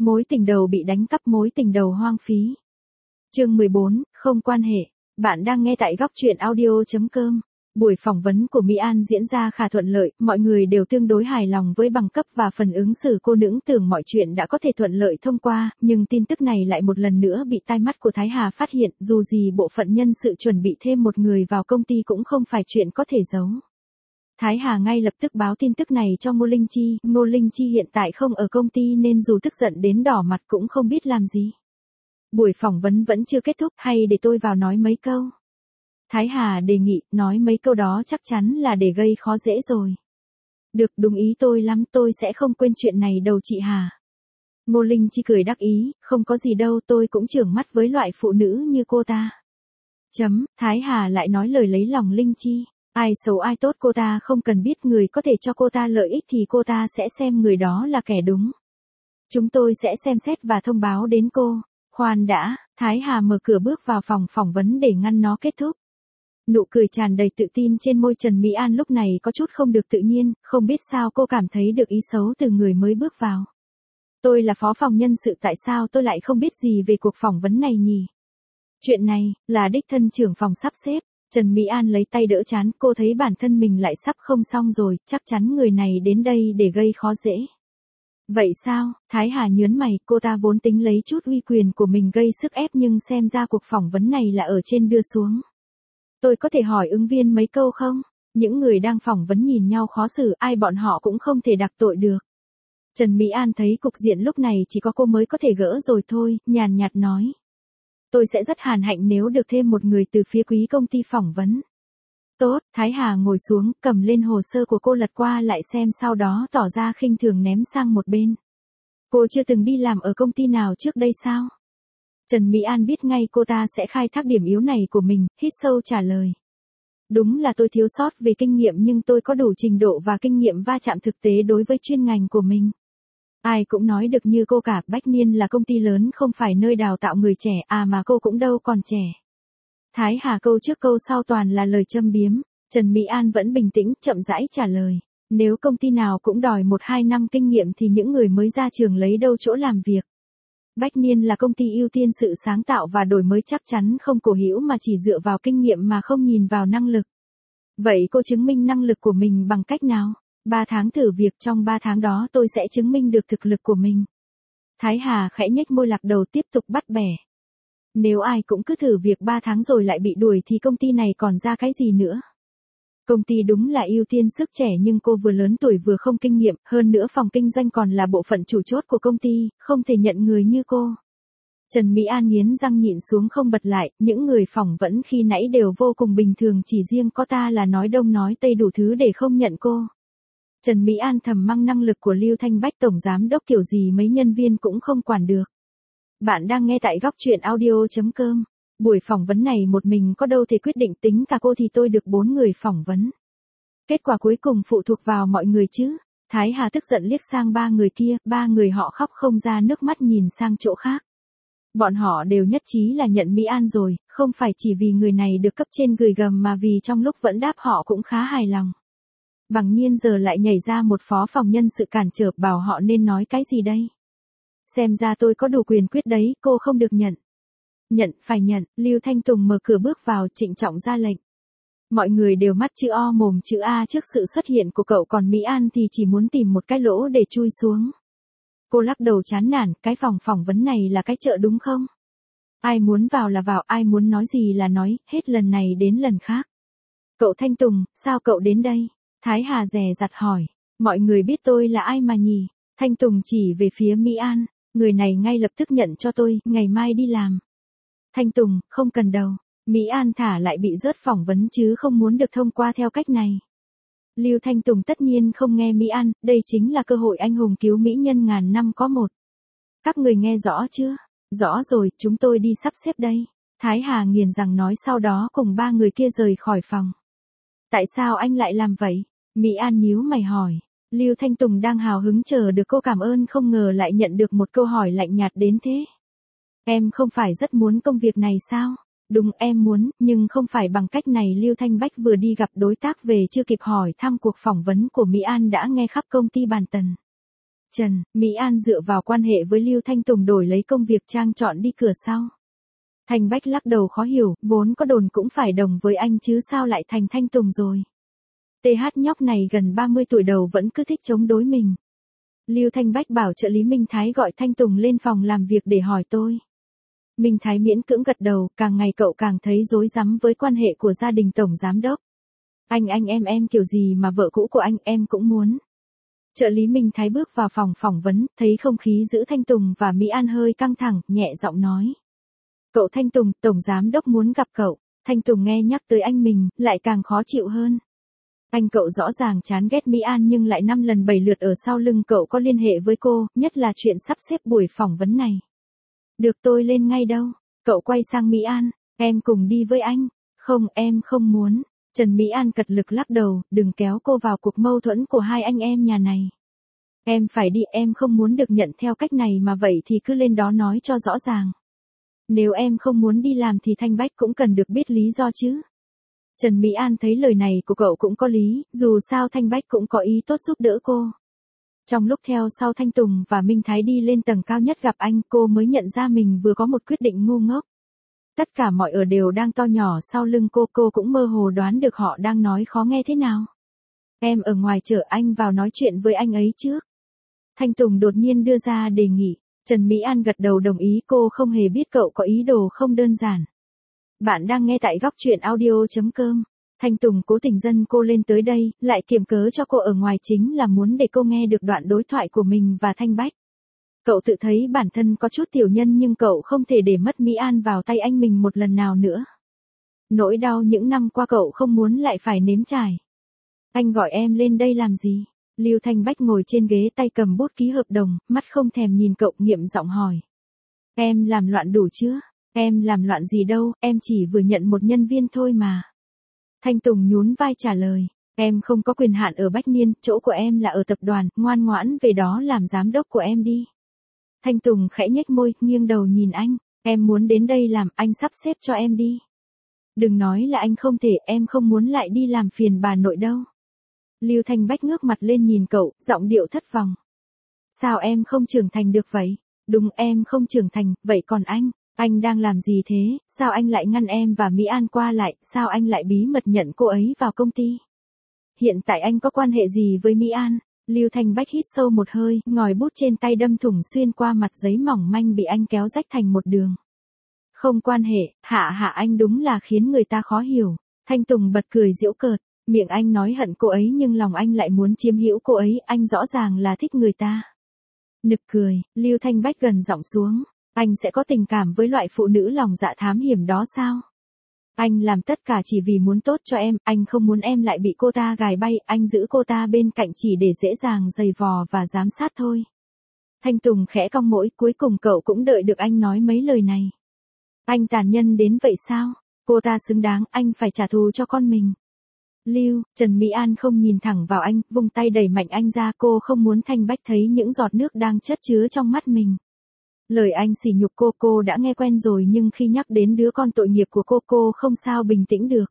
Mối tình đầu bị đánh cắp, mối tình đầu hoang phí. Chương 14, không quan hệ. Bạn đang nghe tại góc truyện audio.com. Buổi phỏng vấn của Mỹ An diễn ra khá thuận lợi, mọi người đều tương đối hài lòng với bằng cấp và phần ứng xử. Cô nững tưởng mọi chuyện đã có thể thuận lợi thông qua, nhưng tin tức này lại một lần nữa bị tai mắt của Thái Hà phát hiện, dù gì bộ phận nhân sự chuẩn bị thêm một người vào công ty cũng không phải chuyện có thể giấu. Thái Hà ngay lập tức báo tin tức này cho Ngô Linh Chi. Ngô Linh Chi hiện tại không ở công ty nên dù tức giận đến đỏ mặt cũng không biết làm gì. Buổi phỏng vấn vẫn chưa kết thúc, hay để tôi vào nói mấy câu? Thái Hà đề nghị, nói mấy câu đó chắc chắn là để gây khó dễ rồi. Được, đúng ý tôi lắm, tôi sẽ không quên chuyện này đâu chị Hà. Ngô Linh Chi cười đắc ý, không có gì đâu, tôi cũng chưởng mắt với loại phụ nữ như cô ta. Thái Hà lại nói lời lấy lòng Linh Chi. Ai xấu ai tốt cô ta không cần biết, người có thể cho cô ta lợi ích thì cô ta sẽ xem người đó là kẻ đúng. Chúng tôi sẽ xem xét và thông báo đến cô. Khoan đã, Thái Hà mở cửa bước vào phòng phỏng vấn để ngăn nó kết thúc. Nụ cười tràn đầy tự tin trên môi Trần Mỹ An lúc này có chút không được tự nhiên, không biết sao cô cảm thấy được ý xấu từ người mới bước vào. Tôi là phó phòng nhân sự, tại sao tôi lại không biết gì về cuộc phỏng vấn này nhỉ? Chuyện này, là đích thân trưởng phòng sắp xếp. Trần Mỹ An lấy tay đỡ trán, cô thấy bản thân mình lại sắp không xong rồi, chắc chắn người này đến đây để gây khó dễ. Vậy sao? Thái Hà nhớn mày, cô ta vốn tính lấy chút uy quyền của mình gây sức ép nhưng xem ra cuộc phỏng vấn này là ở trên đưa xuống. Tôi có thể hỏi ứng viên mấy câu không? Những người đang phỏng vấn nhìn nhau khó xử, ai bọn họ cũng không thể đặc tội được. Trần Mỹ An thấy cục diện lúc này chỉ có cô mới có thể gỡ rồi thôi, nhàn nhạt nói. Tôi sẽ rất hàn hạnh nếu được thêm một người từ phía quý công ty phỏng vấn. Tốt, Thái Hà ngồi xuống, cầm lên hồ sơ của cô lật qua lại xem, sau đó tỏ ra khinh thường ném sang một bên. Cô chưa từng đi làm ở công ty nào trước đây sao? Trần Mỹ An biết ngay cô ta sẽ khai thác điểm yếu này của mình, hít sâu trả lời. Đúng là tôi thiếu sót về kinh nghiệm nhưng tôi có đủ trình độ và kinh nghiệm va chạm thực tế đối với chuyên ngành của mình. Ai cũng nói được như cô cả, Bách Niên là công ty lớn không phải nơi đào tạo người trẻ, mà cô cũng đâu còn trẻ. Thái Hà câu trước câu sau toàn là lời châm biếm, Trần Mỹ An vẫn bình tĩnh, chậm rãi trả lời. Nếu công ty nào cũng đòi 1-2 năm kinh nghiệm thì những người mới ra trường lấy đâu chỗ làm việc. Bách Niên là công ty ưu tiên sự sáng tạo và đổi mới, chắc chắn không cổ hữu mà chỉ dựa vào kinh nghiệm mà không nhìn vào năng lực. Vậy cô chứng minh năng lực của mình bằng cách nào? 3 tháng thử việc, trong 3 tháng đó tôi sẽ chứng minh được thực lực của mình. Thái Hà khẽ nhếch môi lạc đầu tiếp tục bắt bẻ. Nếu ai cũng cứ thử việc 3 tháng rồi lại bị đuổi thì công ty này còn ra cái gì nữa? Công ty đúng là ưu tiên sức trẻ nhưng cô vừa lớn tuổi vừa không kinh nghiệm, hơn nữa phòng kinh doanh còn là bộ phận chủ chốt của công ty, không thể nhận người như cô. Trần Mỹ An nghiến răng nhịn xuống không bật lại, những người phỏng vấn khi nãy đều vô cùng bình thường, chỉ riêng có ta là nói đông nói tây đủ thứ để không nhận cô. Trần Mỹ An thầm mắng năng lực của Lưu Thanh Bách tổng giám đốc kiểu gì mấy nhân viên cũng không quản được. Bạn đang nghe tại góc truyện audio.com. Buổi phỏng vấn này một mình có đâu thể quyết định, tính cả cô thì tôi được 4 người phỏng vấn. Kết quả cuối cùng phụ thuộc vào mọi người chứ. Thái Hà tức giận liếc sang 3 người kia, 3 người họ khóc không ra nước mắt nhìn sang chỗ khác. Bọn họ đều nhất trí là nhận Mỹ An rồi, không phải chỉ vì người này được cấp trên gửi gầm mà vì trong lúc vẫn đáp họ cũng khá hài lòng. Bằng nhiên giờ lại nhảy ra một phó phòng nhân sự cản trở, bảo họ nên nói cái gì đây? Xem ra tôi có đủ quyền quyết đấy, cô không được nhận. Nhận, phải nhận, Lưu Thanh Tùng mở cửa bước vào, trịnh trọng ra lệnh. Mọi người đều mắt chữ O mồm chữ A trước sự xuất hiện của cậu, còn Mỹ An thì chỉ muốn tìm một cái lỗ để chui xuống. Cô lắc đầu chán nản, cái phòng phỏng vấn này là cái chợ đúng không? Ai muốn vào là vào, ai muốn nói gì là nói, hết lần này đến lần khác. Cậu Thanh Tùng, sao cậu đến đây? Thái Hà dè dặt hỏi. Mọi người biết tôi là ai mà nhỉ? Thanh Tùng chỉ về phía Mỹ An. Người này ngay lập tức nhận cho tôi, ngày mai đi làm. Thanh Tùng, không cần đâu. Mỹ An thả lại bị rớt phỏng vấn chứ không muốn được thông qua theo cách này. Lưu Thanh Tùng tất nhiên không nghe Mỹ An, đây chính là cơ hội anh hùng cứu mỹ nhân ngàn năm có một. Các người nghe rõ chưa? Rõ rồi, chúng tôi đi sắp xếp đây. Thái Hà nghiền răng nói, sau đó cùng 3 người kia rời khỏi phòng. Tại sao anh lại làm vậy? Mỹ An nhíu mày hỏi. Lưu Thanh Tùng đang hào hứng chờ được cô cảm ơn, không ngờ lại nhận được một câu hỏi lạnh nhạt đến thế. Em không phải rất muốn công việc này sao? Đúng, em muốn, nhưng không phải bằng cách này. Lưu Thanh Bách vừa đi gặp đối tác về chưa kịp hỏi thăm cuộc phỏng vấn của Mỹ An đã nghe khắp công ty bàn tần. Trần, Mỹ An dựa vào quan hệ với Lưu Thanh Tùng đổi lấy công việc trang chọn đi cửa sau. Thanh Bách lắc đầu khó hiểu, vốn có đồn cũng phải đồng với anh chứ sao lại thành Thanh Tùng rồi. TH nhóc này gần 30 tuổi đầu vẫn cứ thích chống đối mình. Lưu Thanh Bách bảo trợ lý Minh Thái gọi Thanh Tùng lên phòng làm việc để hỏi tôi. Minh Thái miễn cưỡng gật đầu, càng ngày cậu càng thấy rối rắm với quan hệ của gia đình tổng giám đốc. Anh em kiểu gì mà vợ cũ của anh em cũng muốn. Trợ lý Minh Thái bước vào phòng phỏng vấn, thấy không khí giữa Thanh Tùng và Mỹ An hơi căng thẳng, nhẹ giọng nói. Cậu Thanh Tùng, tổng giám đốc muốn gặp cậu. Thanh Tùng nghe nhắc tới anh mình, lại càng khó chịu hơn. Anh cậu rõ ràng chán ghét Mỹ An nhưng lại 5 lần 7 lượt ở sau lưng cậu có liên hệ với cô, nhất là chuyện sắp xếp buổi phỏng vấn này. Được tôi lên ngay đâu. Cậu quay sang Mỹ An, em cùng đi với anh. Không, em không muốn. Trần Mỹ An cật lực lắc đầu, đừng kéo cô vào cuộc mâu thuẫn của hai anh em nhà này. Em phải đi, em không muốn được nhận theo cách này mà vậy thì cứ lên đó nói cho rõ ràng. Nếu em không muốn đi làm thì Thanh Bách cũng cần được biết lý do chứ. Trần Mỹ An thấy lời này của cậu cũng có lý, dù sao Thanh Bách cũng có ý tốt giúp đỡ cô. Trong lúc theo sau Thanh Tùng và Minh Thái đi lên tầng cao nhất gặp anh, cô mới nhận ra mình vừa có một quyết định ngu ngốc. Tất cả mọi ở đều đang to nhỏ sau lưng cô cũng mơ hồ đoán được họ đang nói khó nghe thế nào. Em ở ngoài chờ anh vào nói chuyện với anh ấy trước. Thanh Tùng đột nhiên đưa ra đề nghị. Trần Mỹ An gật đầu đồng ý, cô không hề biết cậu có ý đồ không đơn giản. Bạn đang nghe tại góc truyện audio.com. Thanh Tùng cố tình dâng cô lên tới đây, lại kiềm cớ cho cô ở ngoài chính là muốn để cô nghe được đoạn đối thoại của mình và Thanh Bách. Cậu tự thấy bản thân có chút tiểu nhân nhưng cậu không thể để mất Mỹ An vào tay anh mình một lần nào nữa. Nỗi đau những năm qua cậu không muốn lại phải nếm trải. Anh gọi em lên đây làm gì? Lưu Thanh Bách ngồi trên ghế tay cầm bút ký hợp đồng, mắt không thèm nhìn cậu, nghiệm giọng hỏi. Em làm loạn đủ chưa? Em làm loạn gì đâu, em chỉ vừa nhận một nhân viên thôi mà. Thanh Tùng nhún vai trả lời. Em không có quyền hạn ở Bách Niên, chỗ của em là ở tập đoàn, ngoan ngoãn về đó làm giám đốc của em đi. Thanh Tùng khẽ nhếch môi, nghiêng đầu nhìn anh. Em muốn đến đây làm, anh sắp xếp cho em đi. Đừng nói là anh không thể, em không muốn lại đi làm phiền bà nội đâu. Lưu Thanh Bách ngước mặt lên nhìn cậu, giọng điệu thất vọng. Sao em không trưởng thành được vậy? Đúng, em không trưởng thành, vậy còn anh đang làm gì thế? Sao anh lại ngăn em và Mỹ An qua lại? Sao anh lại bí mật nhận cô ấy vào công ty? Hiện tại anh có quan hệ gì với Mỹ An? Lưu Thanh Bách hít sâu một hơi, ngòi bút trên tay đâm thủng xuyên qua mặt giấy mỏng manh bị anh kéo rách thành một đường. Không quan hệ, hạ anh đúng là khiến người ta khó hiểu. Thanh Tùng bật cười giễu cợt, miệng anh nói hận cô ấy nhưng lòng anh lại muốn chiếm hữu cô ấy, anh rõ ràng là thích người ta. Nực cười, Lưu Thanh Bách gần giọng xuống, anh sẽ có tình cảm với loại phụ nữ lòng dạ thám hiểm đó sao? Anh làm tất cả chỉ vì muốn tốt cho em, anh không muốn em lại bị cô ta gài bay, anh giữ cô ta bên cạnh chỉ để dễ dàng giày vò và giám sát thôi. Thanh Tùng khẽ cong mũi, cuối cùng cậu cũng đợi được anh nói mấy lời này. Anh tàn nhẫn đến vậy sao? Cô ta xứng đáng, anh phải trả thù cho con mình. Lưu, Trần Mỹ An không nhìn thẳng vào anh, vung tay đẩy mạnh anh ra, cô không muốn Thanh Bách thấy những giọt nước đang chất chứa trong mắt mình. Lời anh sỉ nhục cô đã nghe quen rồi nhưng khi nhắc đến đứa con tội nghiệp của cô không sao bình tĩnh được.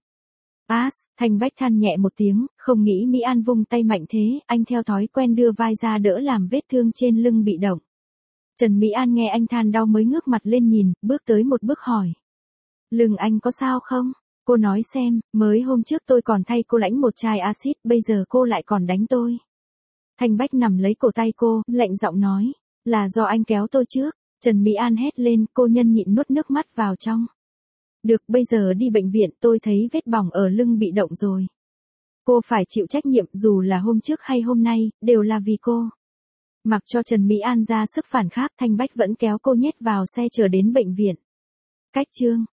Thanh Bách than nhẹ một tiếng, không nghĩ Mỹ An vung tay mạnh thế, anh theo thói quen đưa vai ra đỡ làm vết thương trên lưng bị động. Trần Mỹ An nghe anh than đau mới ngước mặt lên nhìn, bước tới một bước hỏi. Lưng anh có sao không? Cô nói xem, mới hôm trước tôi còn thay cô lãnh một chai axit, bây giờ cô lại còn đánh tôi. Thanh Bách nằm lấy cổ tay cô, lạnh giọng nói, là do anh kéo tôi trước. Trần Mỹ An hét lên, cô nhân nhịn nuốt nước mắt vào trong. Được, bây giờ đi bệnh viện, tôi thấy vết bỏng ở lưng bị động rồi. Cô phải chịu trách nhiệm, dù là hôm trước hay hôm nay, đều là vì cô. Mặc cho Trần Mỹ An ra sức phản kháng, Thanh Bách vẫn kéo cô nhét vào xe chờ đến bệnh viện. Cách chương